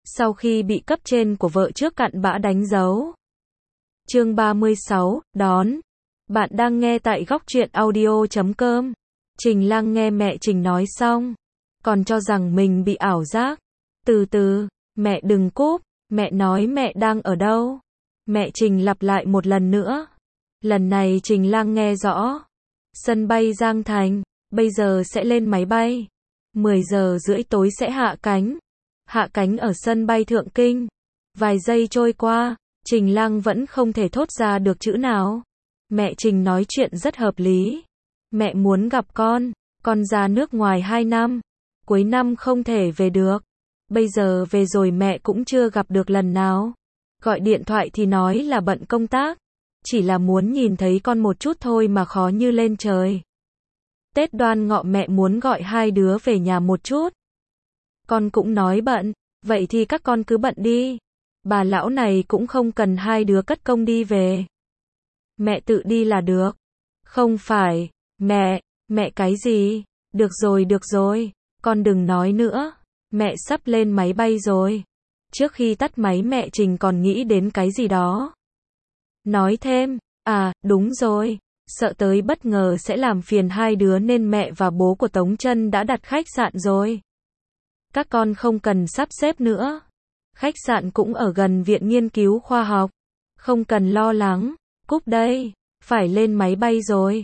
sau khi bị cấp trên của vợ trước cặn bã đánh dấu. Chương 36, đón. Bạn đang nghe tại góc truyện audio.com. Trình Lăng nghe mẹ Trình nói xong, còn cho rằng mình bị ảo giác. Từ từ, mẹ đừng cúp, mẹ nói mẹ đang ở đâu? Mẹ Trình lặp lại một lần nữa. Lần này Trình Lăng nghe rõ. Sân bay Giang Thành, bây giờ sẽ lên máy bay. 10 giờ rưỡi tối sẽ hạ cánh. Hạ cánh ở sân bay Thượng Kinh. Vài giây trôi qua, Trình Lăng vẫn không thể thốt ra được chữ nào. Mẹ Trình nói chuyện rất hợp lý. Mẹ muốn gặp con ra nước ngoài 2 năm. Cuối năm không thể về được. Bây giờ về rồi mẹ cũng chưa gặp được lần nào. Gọi điện thoại thì nói là bận công tác. Chỉ là muốn nhìn thấy con một chút thôi mà khó như lên trời. Tết Đoan Ngọ mẹ muốn gọi hai đứa về nhà một chút. Con cũng nói bận, vậy thì các con cứ bận đi. Bà lão này cũng không cần hai đứa cất công đi về. Mẹ tự đi là được. Không phải, mẹ cái gì? Được rồi, con đừng nói nữa. Mẹ sắp lên máy bay rồi. Trước khi tắt máy mẹ Trình còn nghĩ đến cái gì đó. Nói thêm, đúng rồi, sợ tới bất ngờ sẽ làm phiền hai đứa nên mẹ và bố của Tống Chân đã đặt khách sạn rồi. Các con không cần sắp xếp nữa. Khách sạn cũng ở gần Viện Nghiên cứu Khoa học. Không cần lo lắng, cúp đây, phải lên máy bay rồi.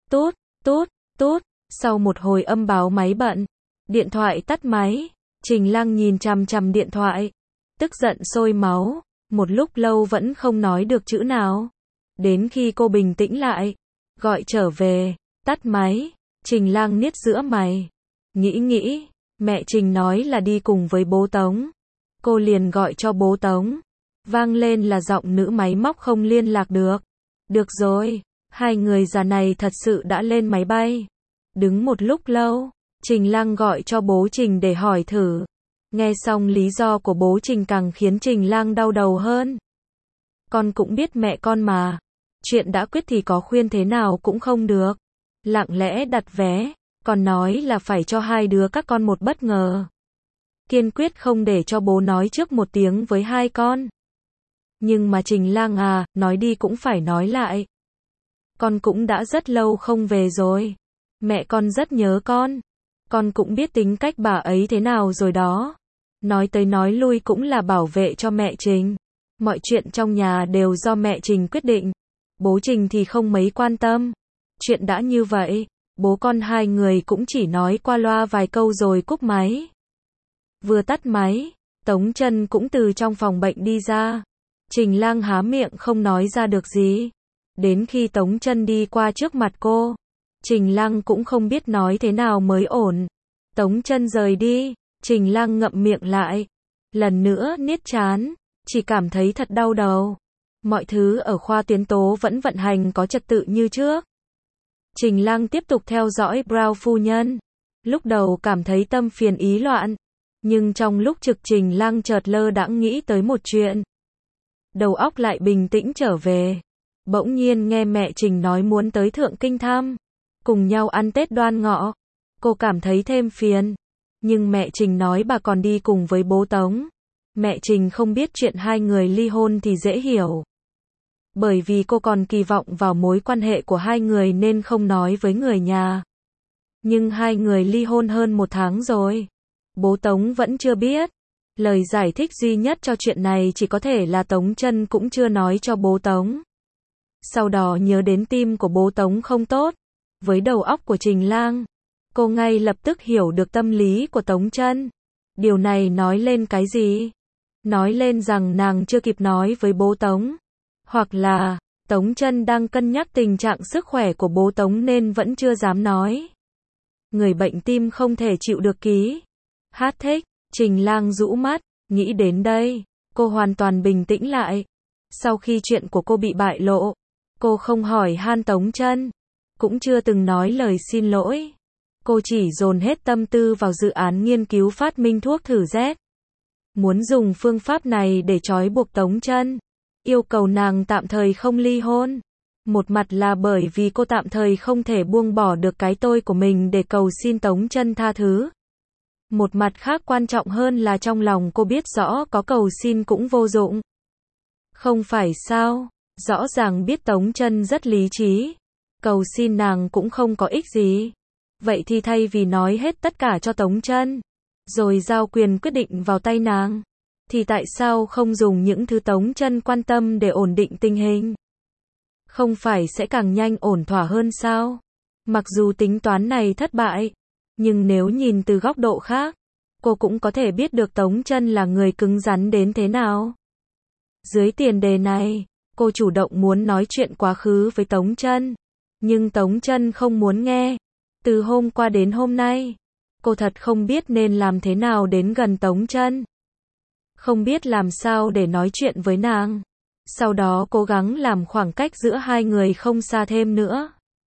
Tút, sau một hồi âm báo máy bận, điện thoại tắt máy, Trình Lăng nhìn chằm chằm điện thoại, tức giận sôi máu, một lúc lâu vẫn không nói được chữ nào. Đến khi cô bình tĩnh lại, gọi trở về, tắt máy, Trình Lăng niết giữa mày. Nghĩ, mẹ Trình nói là đi cùng với bố Tống. Cô liền gọi cho bố Tống. Vang lên là giọng nữ máy móc không liên lạc được. Được rồi, hai người già này thật sự đã lên máy bay. Đứng một lúc lâu, Trình Lăng gọi cho bố Trình để hỏi thử. Nghe xong lý do của bố Trình càng khiến Trình Lăng đau đầu hơn. Con cũng biết mẹ con mà. Chuyện đã quyết thì có khuyên thế nào cũng không được. Lặng lẽ đặt vé, còn nói là phải cho hai đứa các con một bất ngờ. Kiên quyết không để cho bố nói trước một tiếng với hai con. Nhưng mà Trình Lăng nói đi cũng phải nói lại. Con cũng đã rất lâu không về rồi. Mẹ con rất nhớ con. Con cũng biết tính cách bà ấy thế nào rồi đó. Nói tới nói lui cũng là bảo vệ cho mẹ Trình. Mọi chuyện trong nhà đều do mẹ Trình quyết định. Bố Trình thì không mấy quan tâm. Chuyện đã như vậy, bố con hai người cũng chỉ nói qua loa vài câu rồi cúp máy. Vừa tắt máy, Tống Chân cũng từ trong phòng bệnh đi ra. Trình Lăng há miệng không nói ra được gì. Đến khi Tống Chân đi qua trước mặt cô, Trình Lăng cũng không biết nói thế nào mới ổn. Tống Chân rời đi, Trình Lăng ngậm miệng lại. Lần nữa niết trán, chỉ cảm thấy thật đau đầu. Mọi thứ ở khoa tuyến tố vẫn vận hành có trật tự như trước. Trình Lăng tiếp tục theo dõi Brown phu nhân. Lúc đầu cảm thấy tâm phiền ý loạn. Nhưng trong lúc trực Trình Lăng chợt lơ đãng nghĩ tới một chuyện. Đầu óc lại bình tĩnh trở về. Bỗng nhiên nghe mẹ Trình nói muốn tới Thượng Kinh thăm. Cùng nhau ăn Tết Đoan Ngọ. Cô cảm thấy thêm phiền. Nhưng mẹ Trình nói bà còn đi cùng với bố Tống. Mẹ Trình không biết chuyện hai người ly hôn thì dễ hiểu. Bởi vì cô còn kỳ vọng vào mối quan hệ của hai người nên không nói với người nhà. Nhưng hai người ly hôn hơn 1 tháng rồi. Bố Tống vẫn chưa biết. Lời giải thích duy nhất cho chuyện này chỉ có thể là Tống Chân cũng chưa nói cho bố Tống. Sau đó nhớ đến tim của bố Tống không tốt. Với đầu óc của Trình Lăng, cô ngay lập tức hiểu được tâm lý của Tống Chân. Điều này nói lên cái gì? Nói lên rằng nàng chưa kịp nói với bố Tống. Hoặc là, Tống Chân đang cân nhắc tình trạng sức khỏe của bố Tống nên vẫn chưa dám nói. Người bệnh tim không thể chịu được ký. Hát thích, Trình Lăng rũ mắt, nghĩ đến đây, cô hoàn toàn bình tĩnh lại. Sau khi chuyện của cô bị bại lộ, cô không hỏi han Tống Chân, cũng chưa từng nói lời xin lỗi. Cô chỉ dồn hết tâm tư vào dự án nghiên cứu phát minh thuốc thử Z. Muốn dùng phương pháp này để trói buộc Tống Chân, yêu cầu nàng tạm thời không ly hôn. Một mặt là bởi vì cô tạm thời không thể buông bỏ được cái tôi của mình để cầu xin Tống Chân tha thứ. Một mặt khác quan trọng hơn là trong lòng cô biết rõ có cầu xin cũng vô dụng. Không phải sao? Rõ ràng biết Tống Chân rất lý trí. Cầu xin nàng cũng không có ích gì. Vậy thì thay vì nói hết tất cả cho Tống Chân, rồi giao quyền quyết định vào tay nàng, thì tại sao không dùng những thứ Tống Chân quan tâm để ổn định tình hình? Không phải sẽ càng nhanh ổn thỏa hơn sao? Mặc dù tính toán này thất bại, nhưng nếu nhìn từ góc độ khác, cô cũng có thể biết được Tống Chân là người cứng rắn đến thế nào. Dưới tiền đề này, cô chủ động muốn nói chuyện quá khứ với Tống Chân, nhưng Tống Chân không muốn nghe. Từ hôm qua đến hôm nay, cô thật không biết nên làm thế nào đến gần Tống Chân. Không biết làm sao để nói chuyện với nàng. Sau đó cố gắng làm khoảng cách giữa hai người không xa thêm nữa.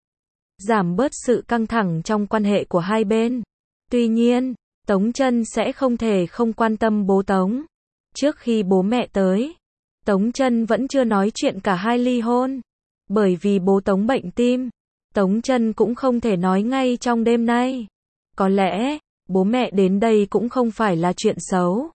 Giảm bớt sự căng thẳng trong quan hệ của hai bên. Tuy nhiên, Tống Chân sẽ không thể không quan tâm bố Tống. Trước khi bố mẹ tới, Tống Chân vẫn chưa nói chuyện cả hai ly hôn. Bởi vì bố Tống bệnh tim, Tống Chân cũng không thể nói ngay trong đêm nay. Có lẽ, bố mẹ đến đây cũng không phải là chuyện xấu.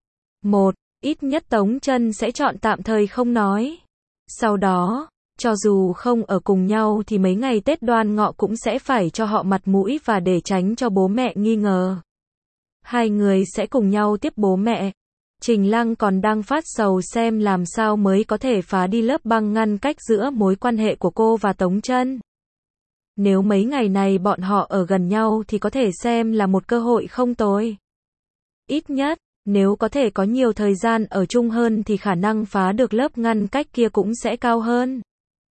Ít nhất Tống Chân sẽ chọn tạm thời không nói. Sau đó, cho dù không ở cùng nhau thì mấy ngày Tết Đoan Ngọ cũng sẽ phải cho họ mặt mũi và để tránh cho bố mẹ nghi ngờ. Hai người sẽ cùng nhau tiếp bố mẹ. Trình Lăng còn đang phát sầu xem làm sao mới có thể phá đi lớp băng ngăn cách giữa mối quan hệ của cô và Tống Chân. Nếu mấy ngày này bọn họ ở gần nhau thì có thể xem là một cơ hội không tồi. Ít nhất, nếu có thể có nhiều thời gian ở chung hơn thì khả năng phá được lớp ngăn cách kia cũng sẽ cao hơn.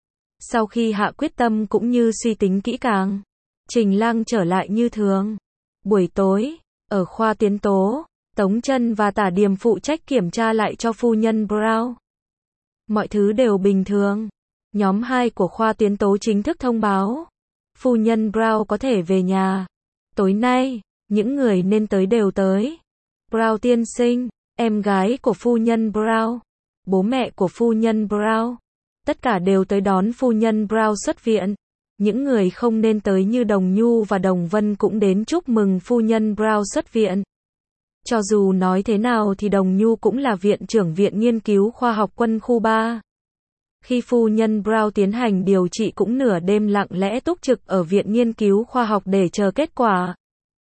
Sau khi hạ quyết tâm cũng như suy tính kỹ càng, Trình Lăng trở lại như thường. Buổi tối, ở khoa tiến tố, Tống Chân và Tả Điềm phụ trách kiểm tra lại cho phu nhân Brown. Mọi thứ đều bình thường. Nhóm 2 của khoa tiến tố chính thức thông báo, phu nhân Brown có thể về nhà. Tối nay, những người nên tới đều tới. Brown tiên sinh, em gái của phu nhân Brown, bố mẹ của phu nhân Brown, tất cả đều tới đón phu nhân Brown xuất viện. Những người không nên tới như Đồng Nhu và Đồng Vân cũng đến chúc mừng phu nhân Brown xuất viện. Cho dù nói thế nào thì Đồng Nhu cũng là viện trưởng Viện Nghiên cứu Khoa học Quân khu 3. Khi phu nhân Brown tiến hành điều trị cũng nửa đêm lặng lẽ túc trực ở Viện Nghiên cứu Khoa học để chờ kết quả.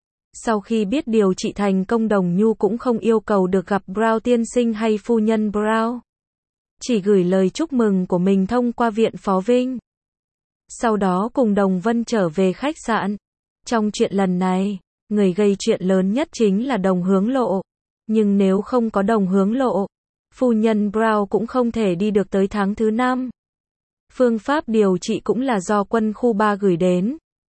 Sau khi biết điều trị thành công, Đồng Nhu cũng không yêu cầu được gặp Brown tiên sinh hay phu nhân Brown. Chỉ gửi lời chúc mừng của mình thông qua Viện Phó Vinh. Sau đó cùng Đồng Vân trở về khách sạn. Trong chuyện lần này, người gây chuyện lớn nhất chính là Đồng Hướng Lộ. Nhưng nếu không có Đồng Hướng Lộ, phu nhân Brown cũng không thể đi được tới tháng thứ 5. Phương pháp điều trị cũng là do quân khu 3 gửi đến.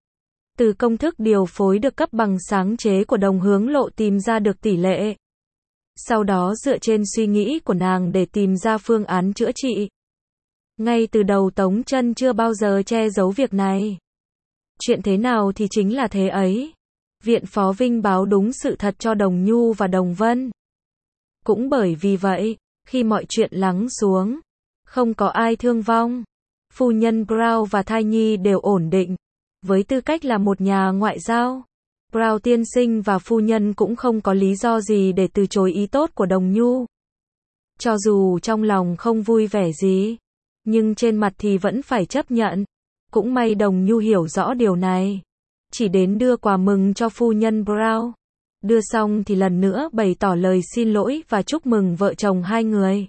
Từ công thức điều phối được cấp bằng sáng chế của Đồng Hướng Lộ tìm ra được tỷ lệ. Sau đó dựa trên suy nghĩ của nàng để tìm ra phương án chữa trị. Ngay từ đầu Tống Chân chưa bao giờ che giấu việc này. Chuyện thế nào thì chính là thế ấy. Viện Phó Vinh báo đúng sự thật cho Đồng Nhu và Đồng Vân. Cũng bởi vì vậy, khi mọi chuyện lắng xuống, không có ai thương vong, phu nhân Brown và thai nhi đều ổn định. Với tư cách là một nhà ngoại giao, Brown tiên sinh và phu nhân cũng không có lý do gì để từ chối ý tốt của Đồng Nhu. Cho dù trong lòng không vui vẻ gì, nhưng trên mặt thì vẫn phải chấp nhận. Cũng may Đồng Nhu hiểu rõ điều này. Chỉ đến đưa quà mừng cho phu nhân Brown. Đưa xong thì lần nữa bày tỏ lời xin lỗi và chúc mừng vợ chồng hai người.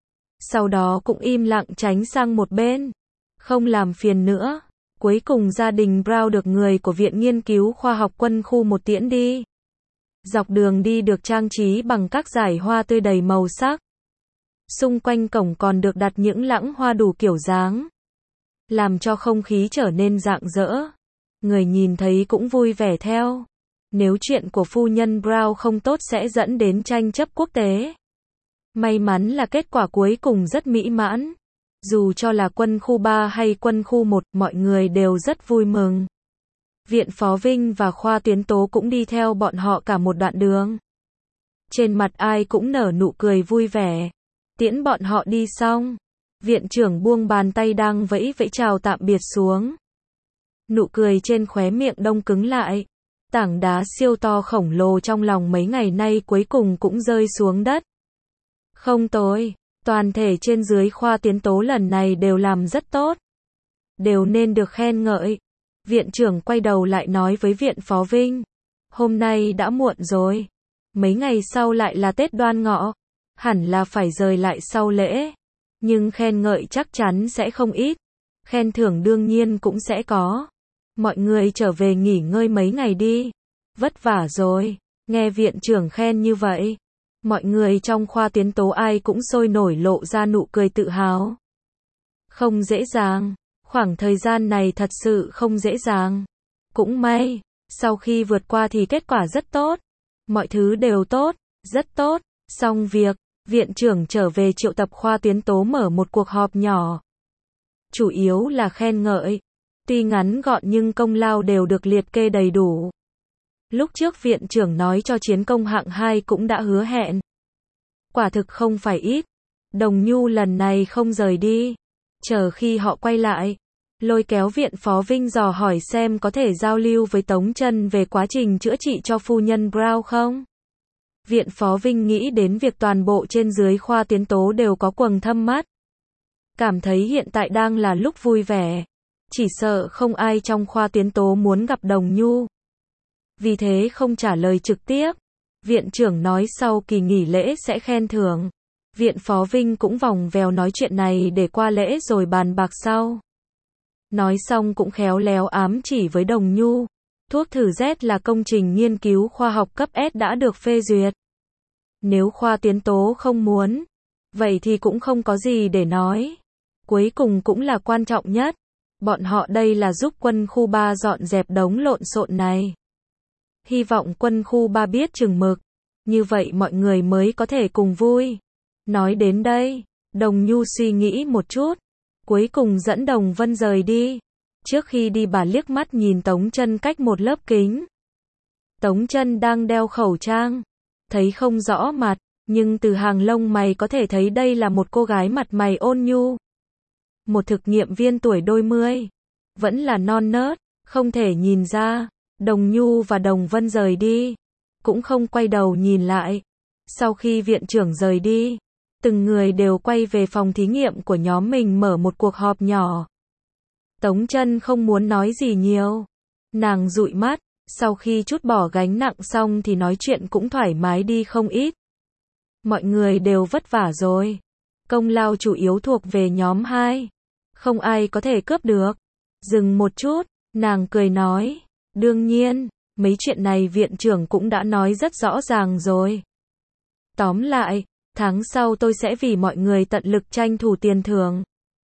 Sau đó cũng im lặng tránh sang một bên. Không làm phiền nữa. Cuối cùng gia đình Brown được người của Viện Nghiên cứu Khoa học Quân khu 1 tiễn đi. Dọc đường đi được trang trí bằng các dải hoa tươi đầy màu sắc. Xung quanh cổng còn được đặt những lẵng hoa đủ kiểu dáng, làm cho không khí trở nên rạng rỡ. Người nhìn thấy cũng vui vẻ theo. Nếu chuyện của phu nhân Brown không tốt sẽ dẫn đến tranh chấp quốc tế. May mắn là kết quả cuối cùng rất mỹ mãn. Dù cho là quân khu 3 hay quân khu 1, mọi người đều rất vui mừng. Viện Phó Vinh và khoa tuyến tố cũng đi theo bọn họ cả một đoạn đường. Trên mặt ai cũng nở nụ cười vui vẻ. Tiễn bọn họ đi xong, viện trưởng buông bàn tay đang vẫy vẫy chào tạm biệt xuống. Nụ cười trên khóe miệng đông cứng lại. Tảng đá siêu to khổng lồ trong lòng mấy ngày nay cuối cùng cũng rơi xuống đất. Không tồi, toàn thể trên dưới khoa tiến tố lần này đều làm rất tốt. Đều nên được khen ngợi. Viện trưởng quay đầu lại nói với viện phó Vinh. Hôm nay đã muộn rồi. Mấy ngày sau lại là Tết Đoan Ngọ. Hẳn là phải rời lại sau lễ. Nhưng khen ngợi chắc chắn sẽ không ít. Khen thưởng đương nhiên cũng sẽ có. Mọi người trở về nghỉ ngơi mấy ngày đi. Vất vả rồi. Nghe viện trưởng khen như vậy. Mọi người trong khoa tiến tố ai cũng sôi nổi lộ ra nụ cười tự hào. Không dễ dàng. Khoảng thời gian này thật sự không dễ dàng. Cũng may. Sau khi vượt qua thì kết quả rất tốt. Mọi thứ đều tốt. Rất tốt. Xong việc. Viện trưởng trở về triệu tập khoa tiến tố mở một cuộc họp nhỏ. Chủ yếu là khen ngợi. Tuy ngắn gọn nhưng công lao đều được liệt kê đầy đủ. Lúc trước viện trưởng nói cho chiến công hạng 2 cũng đã hứa hẹn. Quả thực không phải ít. Đồng Nhu lần này không rời đi. Chờ khi họ quay lại. Lôi kéo viện phó Vinh dò hỏi xem có thể giao lưu với Tống Chân về quá trình chữa trị cho phu nhân Brown không? Viện phó Vinh nghĩ đến việc toàn bộ trên dưới khoa tiến tố đều có quầng thâm mắt. Cảm thấy hiện tại đang là lúc vui vẻ. Chỉ sợ không ai trong khoa tiến tố muốn gặp Đồng Nhu. Vì thế không trả lời trực tiếp. Viện trưởng nói sau kỳ nghỉ lễ sẽ khen thưởng. Viện phó Vinh cũng vòng vèo nói chuyện này để qua lễ rồi bàn bạc sau. Nói xong cũng khéo léo ám chỉ với Đồng Nhu. Thuốc thử Z là công trình nghiên cứu khoa học cấp S đã được phê duyệt. Nếu khoa tiến tố không muốn, vậy thì cũng không có gì để nói. Cuối cùng cũng là quan trọng nhất. Bọn họ đây là giúp quân khu 3 dọn dẹp đống lộn xộn này. Hy vọng quân khu 3 biết chừng mực. Như vậy mọi người mới có thể cùng vui. Nói đến đây, Đồng Nhu suy nghĩ một chút. Cuối cùng dẫn Đồng Vân rời đi. Trước khi đi bà liếc mắt nhìn Tống Chân cách một lớp kính. Tống Chân đang đeo khẩu trang. Thấy không rõ mặt, nhưng từ hàng lông mày có thể thấy đây là một cô gái mặt mày ôn nhu. Một thực nghiệm viên tuổi đôi mươi. Vẫn là non nớt, không thể nhìn ra. Đồng Nhu và Đồng Vân rời đi. Cũng không quay đầu nhìn lại. Sau khi viện trưởng rời đi, từng người đều quay về phòng thí nghiệm của nhóm mình mở một cuộc họp nhỏ. Tống Chân không muốn nói gì nhiều. Nàng dụi mắt, sau khi trút bỏ gánh nặng xong thì nói chuyện cũng thoải mái đi không ít. Mọi người đều vất vả rồi. Công lao chủ yếu thuộc về nhóm 2. Không ai có thể cướp được. Dừng một chút, nàng cười nói. Đương nhiên, mấy chuyện này viện trưởng cũng đã nói rất rõ ràng rồi. Tóm lại, tháng sau tôi sẽ vì mọi người tận lực tranh thủ tiền thưởng.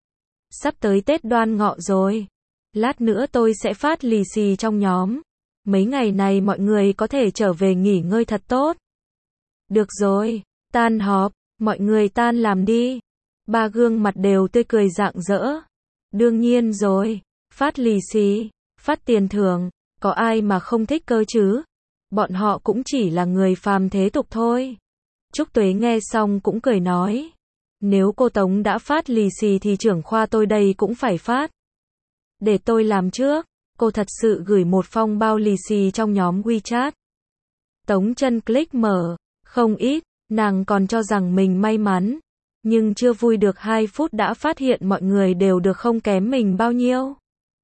Sắp tới Tết Đoan Ngọ rồi. Lát nữa tôi sẽ phát lì xì trong nhóm. Mấy ngày này mọi người có thể trở về nghỉ ngơi thật tốt. Được rồi, tan họp, mọi người tan làm đi. Ba gương mặt đều tươi cười rạng rỡ. Đương nhiên rồi, phát lì xì, phát tiền thưởng, có ai mà không thích cơ chứ? Bọn họ cũng chỉ là người phàm thế tục thôi. Trúc Tuế nghe xong cũng cười nói. Nếu cô Tống đã phát lì xì thì trưởng khoa tôi đây cũng phải phát. Để tôi làm trước. Cô thật sự gửi một phong bao lì xì trong nhóm WeChat. Tống Chân click mở. Không ít, nàng còn cho rằng mình may mắn. Nhưng chưa vui được 2 phút đã phát hiện mọi người đều được không kém mình bao nhiêu.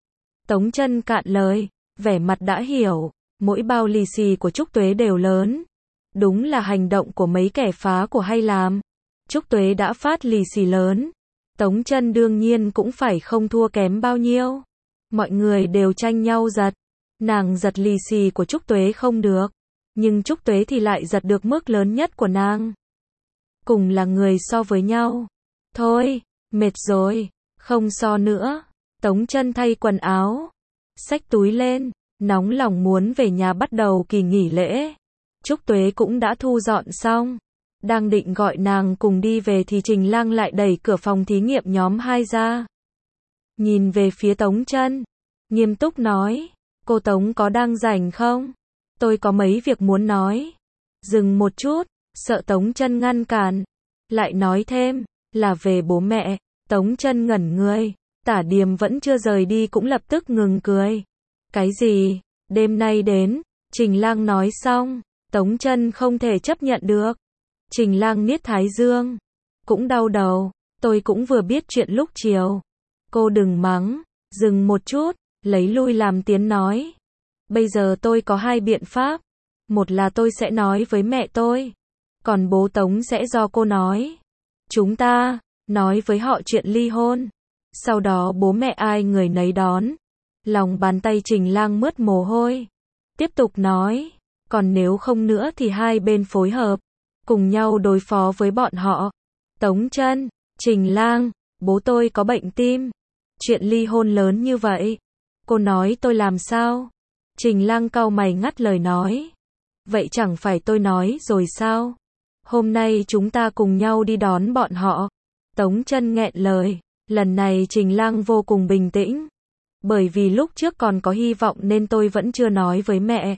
Tống Chân cạn lời, vẻ mặt đã hiểu. Mỗi bao lì xì của Trúc Tuế đều lớn. Đúng là hành động của mấy kẻ phá của hay làm. Trúc Tuế đã phát lì xì lớn. Tống Chân đương nhiên cũng phải không thua kém bao nhiêu. Mọi người đều tranh nhau giật. Nàng giật lì xì của Trúc Tuế không được. Nhưng Trúc Tuế thì lại giật được mức lớn nhất của nàng. Cùng là người so với nhau. Thôi, mệt rồi, không so nữa. Tống Chân thay quần áo. Xách túi lên, nóng lòng muốn về nhà bắt đầu kỳ nghỉ lễ. Trúc Tuế cũng đã thu dọn xong. Đang định gọi nàng cùng đi về thì Trình Lang lại đẩy cửa phòng thí nghiệm nhóm 2 ra. Nhìn về phía Tống Chân, nghiêm túc nói, cô Tống có đang rảnh không? Tôi có mấy việc muốn nói. Dừng một chút, sợ Tống Chân ngăn cản. Lại nói thêm, là về bố mẹ. Tống Chân ngẩn người, Tả Điềm vẫn chưa rời đi cũng lập tức ngừng cười. Cái gì? Đêm nay đến, Trình Lang nói xong, Tống Chân không thể chấp nhận được. Trình Lang niết thái dương, cũng đau đầu, tôi cũng vừa biết chuyện lúc chiều. Cô đừng mắng, dừng một chút, lấy lui làm tiến nói. Bây giờ tôi có hai biện pháp. Một là tôi sẽ nói với mẹ tôi, còn bố Tống sẽ do cô nói. Chúng ta nói với họ chuyện ly hôn. Sau đó bố mẹ ai người nấy đón. Lòng bàn tay Trình Lang mướt mồ hôi. Tiếp tục nói, còn nếu không nữa thì hai bên phối hợp, cùng nhau đối phó với bọn họ. Tống Chân, Trình Lang, bố tôi có bệnh tim. Chuyện ly hôn lớn như vậy, cô nói tôi làm sao? Trình Lang cau mày ngắt lời nói. Vậy chẳng phải tôi nói rồi sao? Hôm nay chúng ta cùng nhau đi đón bọn họ. Tống Chân nghẹn lời. Lần này Trình Lang vô cùng bình tĩnh. Bởi vì lúc trước còn có hy vọng nên tôi vẫn chưa nói với mẹ.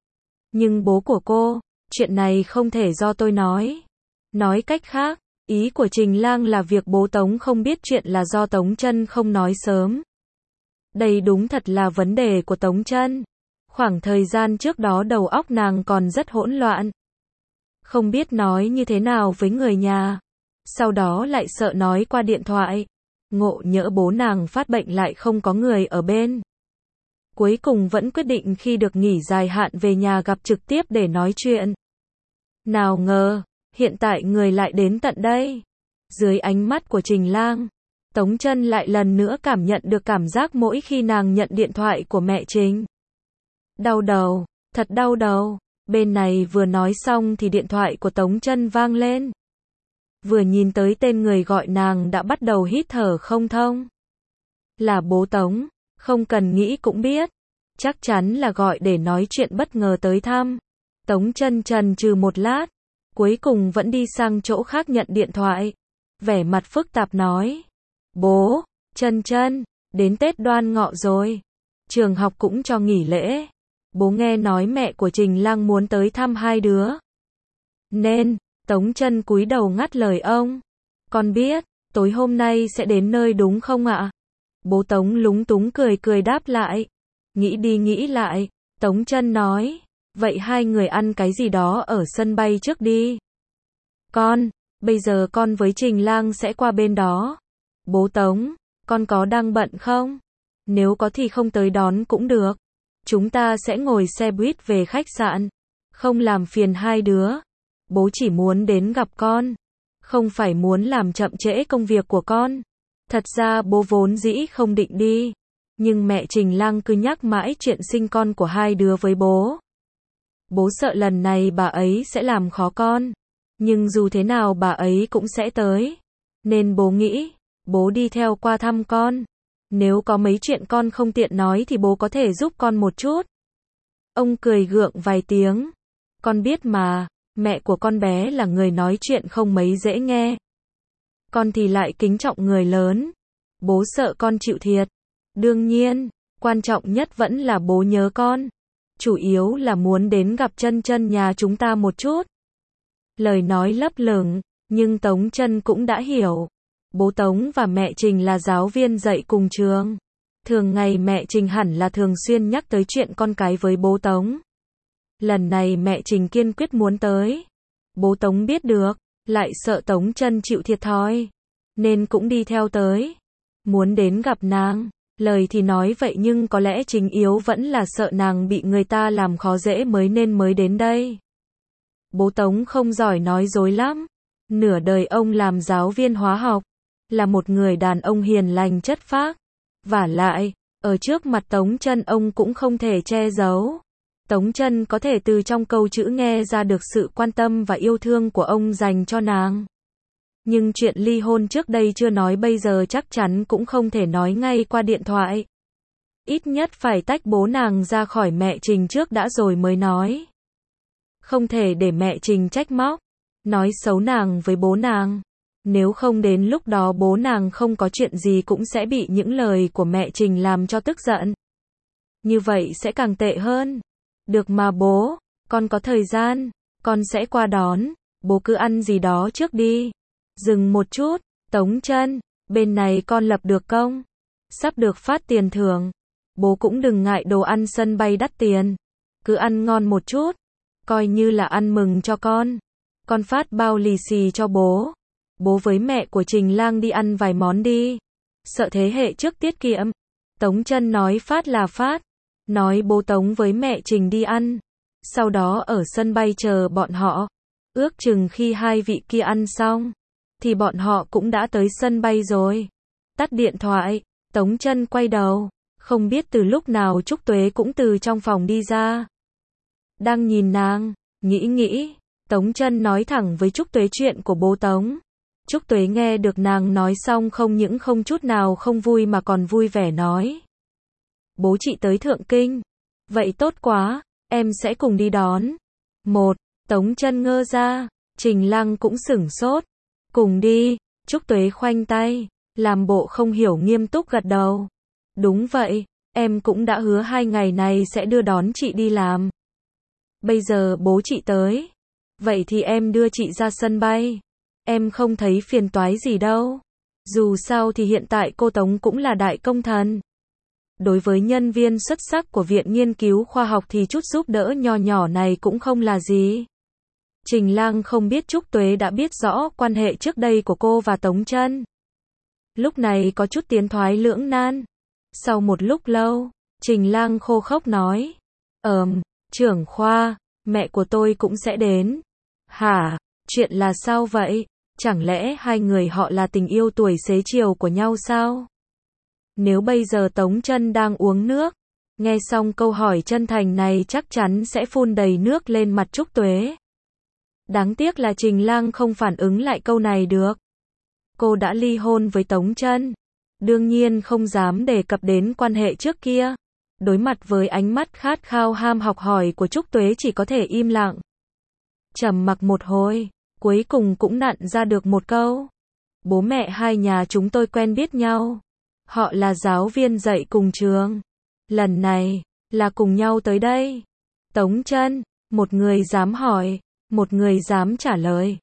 Nhưng bố của cô, chuyện này không thể do tôi nói. Nói cách khác, ý của Trình Lang là việc bố Tống không biết chuyện là do Tống Chân không nói sớm. Đây đúng thật là vấn đề của Tống Chân. Khoảng thời gian trước đó đầu óc nàng còn rất hỗn loạn. Không biết nói như thế nào với người nhà. Sau đó lại sợ nói qua điện thoại. Ngộ nhỡ bố nàng phát bệnh lại không có người ở bên. Cuối cùng vẫn quyết định khi được nghỉ dài hạn về nhà gặp trực tiếp để nói chuyện. Nào ngờ, hiện tại người lại đến tận đây. Dưới ánh mắt của Trình Lang, Tống Chân lại lần nữa cảm nhận được cảm giác mỗi khi nàng nhận điện thoại của mẹ Trình. Đau đầu, thật đau đầu. Bên này vừa nói xong thì điện thoại của Tống Chân vang lên. Vừa nhìn tới tên người gọi nàng đã bắt đầu hít thở không thông. Là bố Tống, không cần nghĩ cũng biết. Chắc chắn là gọi để nói chuyện bất ngờ tới thăm. Tống Chân chần chừ một lát, cuối cùng vẫn đi sang chỗ khác nhận điện thoại. Vẻ mặt phức tạp nói. Bố, Chân Chân, đến Tết Đoan Ngọ rồi. Trường học cũng cho nghỉ lễ. Bố nghe nói mẹ của Trình Lang muốn tới thăm hai đứa. Nên, Tống Chân cúi đầu ngắt lời ông. Con biết, tối hôm nay sẽ đến nơi đúng không ạ? Bố Tống lúng túng cười cười đáp lại. Nghĩ đi nghĩ lại, Tống Chân nói. Vậy hai người ăn cái gì đó ở sân bay trước đi. Bây giờ con với Trình Lang sẽ qua bên đó. Bố Tống, con có đang bận không? Nếu có thì không tới đón cũng được. Chúng ta sẽ ngồi xe buýt về khách sạn. Không làm phiền hai đứa. Bố chỉ muốn đến gặp con. Không phải muốn làm chậm trễ công việc của con. Thật ra bố vốn dĩ không định đi. Nhưng mẹ Trình Lang cứ nhắc mãi chuyện sinh con của hai đứa với bố. Bố sợ lần này bà ấy sẽ làm khó con. Nhưng dù thế nào bà ấy cũng sẽ tới. Nên bố nghĩ, bố đi theo qua thăm con. Nếu có mấy chuyện con không tiện nói thì bố có thể giúp con một chút. Ông cười gượng vài tiếng. Con biết mà, mẹ của con bé là người nói chuyện không mấy dễ nghe. Con thì lại kính trọng người lớn. Bố sợ con chịu thiệt. Đương nhiên, quan trọng nhất vẫn là bố nhớ con. Chủ yếu là muốn đến gặp Chân Chân nhà chúng ta một chút. Lời nói lấp lửng, nhưng Tống Chân cũng đã hiểu. Bố Tống và mẹ Trình là giáo viên dạy cùng trường. Thường ngày mẹ Trình hẳn là thường xuyên nhắc tới chuyện con cái với bố Tống. Lần này mẹ Trình kiên quyết muốn tới. Bố Tống biết được, lại sợ Tống Chân chịu thiệt thòi, nên cũng đi theo tới. Muốn đến gặp nàng. Lời thì nói vậy nhưng có lẽ Trình yếu vẫn là sợ nàng bị người ta làm khó dễ nên mới đến đây. Bố Tống không giỏi nói dối lắm. Nửa đời ông làm giáo viên hóa học. Là một người đàn ông hiền lành chất phác. Vả lại, ở trước mặt Tống Chân ông cũng không thể che giấu. Tống Chân có thể từ trong câu chữ nghe ra được sự quan tâm và yêu thương của ông dành cho nàng. Nhưng chuyện ly hôn trước đây chưa nói bây giờ chắc chắn cũng không thể nói ngay qua điện thoại. Ít nhất phải tách bố nàng ra khỏi mẹ Trình trước đã rồi mới nói. Không thể để mẹ Trình trách móc, nói xấu nàng với bố nàng. Nếu không đến lúc đó bố nàng không có chuyện gì cũng sẽ bị những lời của mẹ Trình làm cho tức giận. Như vậy sẽ càng tệ hơn. Được mà bố, con có thời gian, con sẽ qua đón, bố cứ ăn gì đó trước đi. Dừng một chút, Tống Chân, bên này con lập được công. Sắp được phát tiền thưởng. Bố cũng đừng ngại đồ ăn sân bay đắt tiền. cứ ăn ngon một chút, coi như là ăn mừng cho con. Con phát bao lì xì cho bố. Bố với mẹ của Trình Lang đi ăn vài món đi. Sợ thế hệ trước tiết kiệm. Tống Chân nói phát là phát. Nói bố Tống với mẹ Trình đi ăn. Sau đó ở sân bay chờ bọn họ. Ước chừng khi hai vị kia ăn xong, thì bọn họ cũng đã tới sân bay rồi. Tắt điện thoại, Tống Chân quay đầu. Không biết từ lúc nào Trúc Tuế cũng từ trong phòng đi ra. Đang nhìn nàng, nghĩ. Tống Chân nói thẳng với Trúc Tuế chuyện của bố Tống. Trúc Tuế nghe được nàng nói xong không những không chút nào không vui mà còn vui vẻ nói. Bố chị tới Thượng Kinh. Vậy tốt quá, em sẽ cùng đi đón. Một, Tống Chân ngơ ra, Trình Lang cũng sửng sốt. Cùng đi, Trúc Tuế khoanh tay, làm bộ không hiểu nghiêm túc gật đầu. Đúng vậy, em cũng đã hứa 2 ngày này sẽ đưa đón chị đi làm. Bây giờ bố chị tới. Vậy thì em đưa chị ra sân bay. Em không thấy phiền toái gì đâu. Dù sao thì hiện tại cô Tống cũng là đại công thần. Đối với nhân viên xuất sắc của Viện Nghiên cứu Khoa học thì chút giúp đỡ nho nhỏ này cũng không là gì. Trình Lang không biết Trúc Tuế đã biết rõ quan hệ trước đây của cô và Tống Chân. Lúc này có chút tiến thoái lưỡng nan. Sau một lúc lâu, Trình Lang khô khốc nói. Trưởng khoa, mẹ của tôi cũng sẽ đến. Hả? Chuyện là sao vậy? Chẳng lẽ hai người họ là tình yêu tuổi xế chiều của nhau sao? Nếu bây giờ Tống Chân đang uống nước, nghe xong câu hỏi chân thành này chắc chắn sẽ phun đầy nước lên mặt Trúc Tuế. Đáng tiếc là Trình Lang không phản ứng lại câu này được. Cô đã ly hôn với Tống Chân, đương nhiên không dám đề cập đến quan hệ trước kia. Đối mặt với ánh mắt khát khao ham học hỏi của Trúc Tuế chỉ có thể im lặng. Trầm mặc một hồi, cuối cùng cũng nặn ra được một câu. Bố mẹ hai nhà chúng tôi quen biết nhau. Họ là giáo viên dạy cùng trường. Lần này, là cùng nhau tới đây. Tống Chân, một người dám hỏi, một người dám trả lời.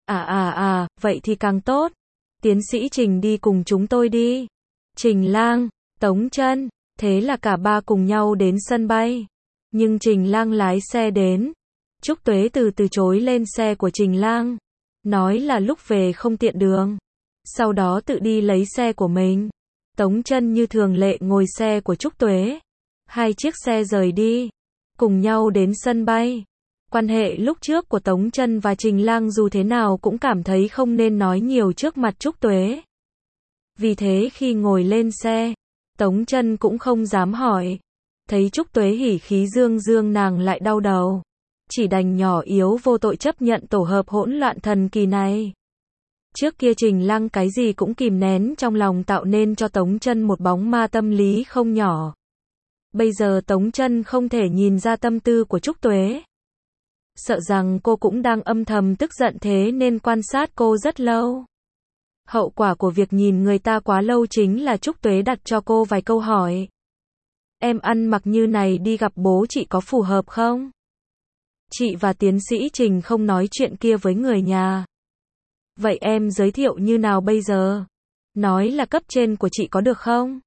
Vậy thì càng tốt. Tiến sĩ Trình đi cùng chúng tôi đi. Trình Lang, Tống Chân, thế là cả ba cùng nhau đến sân bay. Nhưng Trình Lang lái xe đến. Trúc Tuế từ chối lên xe của Trình Lang. Nói là lúc về không tiện đường. Sau đó tự đi lấy xe của mình. Tống Chân như thường lệ ngồi xe của Trúc Tuế. Hai chiếc xe rời đi. Cùng nhau đến sân bay. Quan hệ lúc trước của Tống Chân và Trình Lang dù thế nào cũng cảm thấy không nên nói nhiều trước mặt Trúc Tuế. Vì thế khi ngồi lên xe, Tống Chân cũng không dám hỏi. Thấy Trúc Tuế hỉ khí dương dương nàng lại đau đầu. Chỉ đành nhỏ yếu vô tội chấp nhận tổ hợp hỗn loạn thần kỳ này. Trước kia Trình Lang cái gì cũng kìm nén trong lòng tạo nên cho Tống Chân một bóng ma tâm lý không nhỏ. Bây giờ Tống Chân không thể nhìn ra tâm tư của Trúc Tuế. Sợ rằng cô cũng đang âm thầm tức giận thế nên quan sát cô rất lâu. Hậu quả của việc nhìn người ta quá lâu chính là Trúc Tuế đặt cho cô vài câu hỏi. Em ăn mặc như này đi gặp bố chị có phù hợp không? Chị và tiến sĩ Trình không nói chuyện kia với người nhà. Vậy em giới thiệu như nào bây giờ? Nói là cấp trên của chị có được không?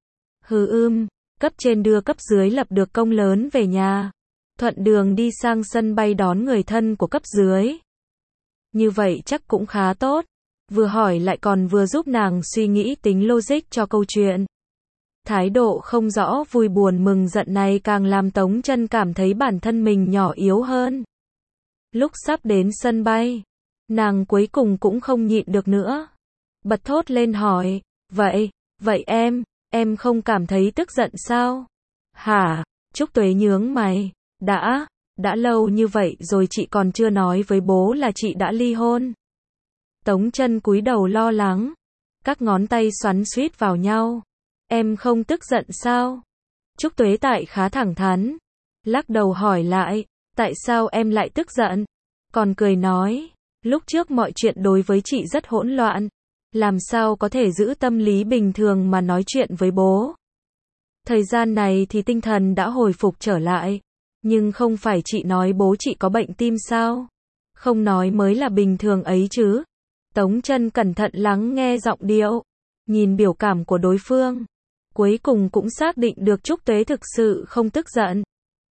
Cấp trên đưa cấp dưới lập được công lớn về nhà. Thuận đường đi sang sân bay đón người thân của cấp dưới. Như vậy chắc cũng khá tốt. Vừa hỏi lại còn vừa giúp nàng suy nghĩ tính logic cho câu chuyện. Thái độ không rõ vui buồn mừng giận này càng làm Tống Chân cảm thấy bản thân mình nhỏ yếu hơn. Lúc sắp đến sân bay, nàng cuối cùng cũng không nhịn được nữa. Bật thốt lên hỏi, vậy em không cảm thấy tức giận sao? Hả? Trúc Tuế nhướng mày, đã lâu như vậy rồi chị còn chưa nói với bố là chị đã ly hôn. Tống Chân cúi đầu lo lắng, các ngón tay xoắn xuýt vào nhau. Em không tức giận sao? Trúc Tuế tại khá thẳng thắn, lắc đầu hỏi lại, tại sao em lại tức giận? Còn cười nói, lúc trước mọi chuyện đối với chị rất hỗn loạn, làm sao có thể giữ tâm lý bình thường mà nói chuyện với bố. Thời gian này thì tinh thần đã hồi phục trở lại, nhưng không phải chị nói bố chị có bệnh tim sao? Không nói mới là bình thường ấy chứ. Tống Chân cẩn thận lắng nghe giọng điệu, nhìn biểu cảm của đối phương, cuối cùng cũng xác định được Trúc Tuế thực sự không tức giận.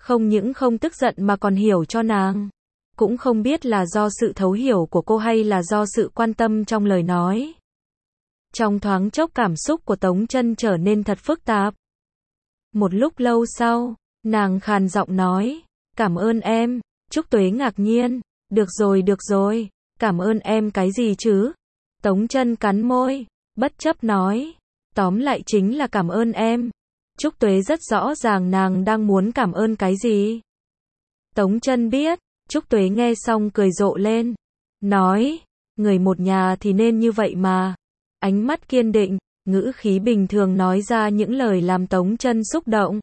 Không những không tức giận mà còn hiểu cho nàng. Cũng không biết là do sự thấu hiểu của cô hay là do sự quan tâm trong lời nói. Trong thoáng chốc cảm xúc của Tống Chân trở nên thật phức tạp. Một lúc lâu sau, nàng khàn giọng nói, cảm ơn em. Trúc Tuế ngạc nhiên, được rồi, cảm ơn em cái gì chứ? Tống Chân cắn môi, bất chấp nói, tóm lại chính là cảm ơn em. Trúc Tuế rất rõ ràng nàng đang muốn cảm ơn cái gì. Tống Chân biết, Trúc Tuế nghe xong cười rộ lên, nói, người một nhà thì nên như vậy mà. Ánh mắt kiên định, ngữ khí bình thường nói ra những lời làm Tống Chân xúc động.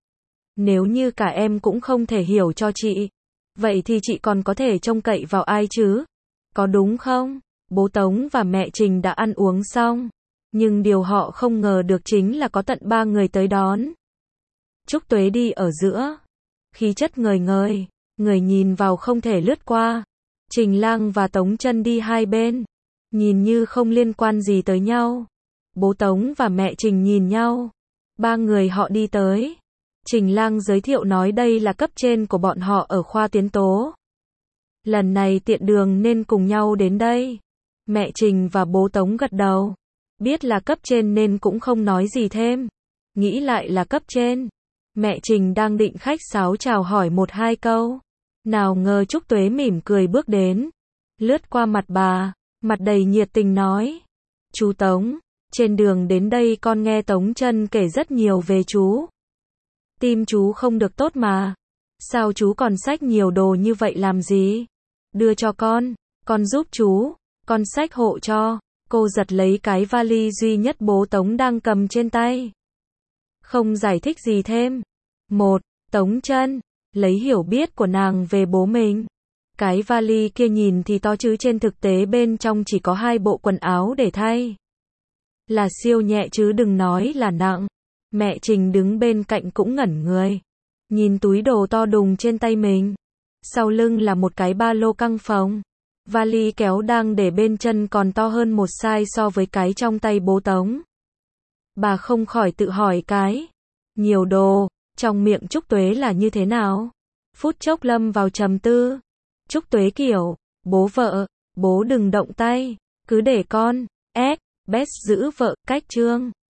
Nếu như cả em cũng không thể hiểu cho chị, vậy thì chị còn có thể trông cậy vào ai chứ? Có đúng không? Bố Tống và mẹ Trình đã ăn uống xong, nhưng điều họ không ngờ được chính là có tận 3 người tới đón. Trúc Tuế đi ở giữa, khí chất ngời ngời, người nhìn vào không thể lướt qua. Trình Lang và Tống Chân đi hai bên, nhìn như không liên quan gì tới nhau. Bố Tống và mẹ Trình nhìn nhau. 3 người họ đi tới. Trình Lang giới thiệu nói đây là cấp trên của bọn họ ở khoa tiến tố. Lần này tiện đường nên cùng nhau đến đây. Mẹ Trình và bố Tống gật đầu. Biết là cấp trên nên cũng không nói gì thêm. Nghĩ lại là cấp trên. Mẹ Trình đang định khách sáo chào hỏi 1-2 câu. Nào ngờ Trúc Tuế mỉm cười bước đến. Lướt qua mặt bà, mặt đầy nhiệt tình nói. Chú Tống, trên đường đến đây con nghe Tống Chân kể rất nhiều về chú. Tim chú không được tốt mà. Sao chú còn xách nhiều đồ như vậy làm gì? Đưa cho con giúp chú, con xách hộ cho. Cô giật lấy cái vali duy nhất bố Tống đang cầm trên tay. Không giải thích gì thêm. Tống Chân lấy hiểu biết của nàng về bố mình. Cái vali kia nhìn thì to chứ trên thực tế bên trong chỉ có 2 bộ quần áo để thay. Là siêu nhẹ chứ đừng nói là nặng. Mẹ Trình đứng bên cạnh cũng ngẩn người. Nhìn túi đồ to đùng trên tay mình. Sau lưng là một cái ba lô căng phồng. Vali kéo đang để bên chân còn to hơn một size so với cái trong tay bố Tống. Bà không khỏi tự hỏi cái. Nhiều đồ, trong miệng Trúc Tuế là như thế nào? Phút chốc lâm vào trầm tư. Trúc Tuế kiểu, bố vợ, bố đừng động tay. Cứ để con, best giữ vợ, cách chương.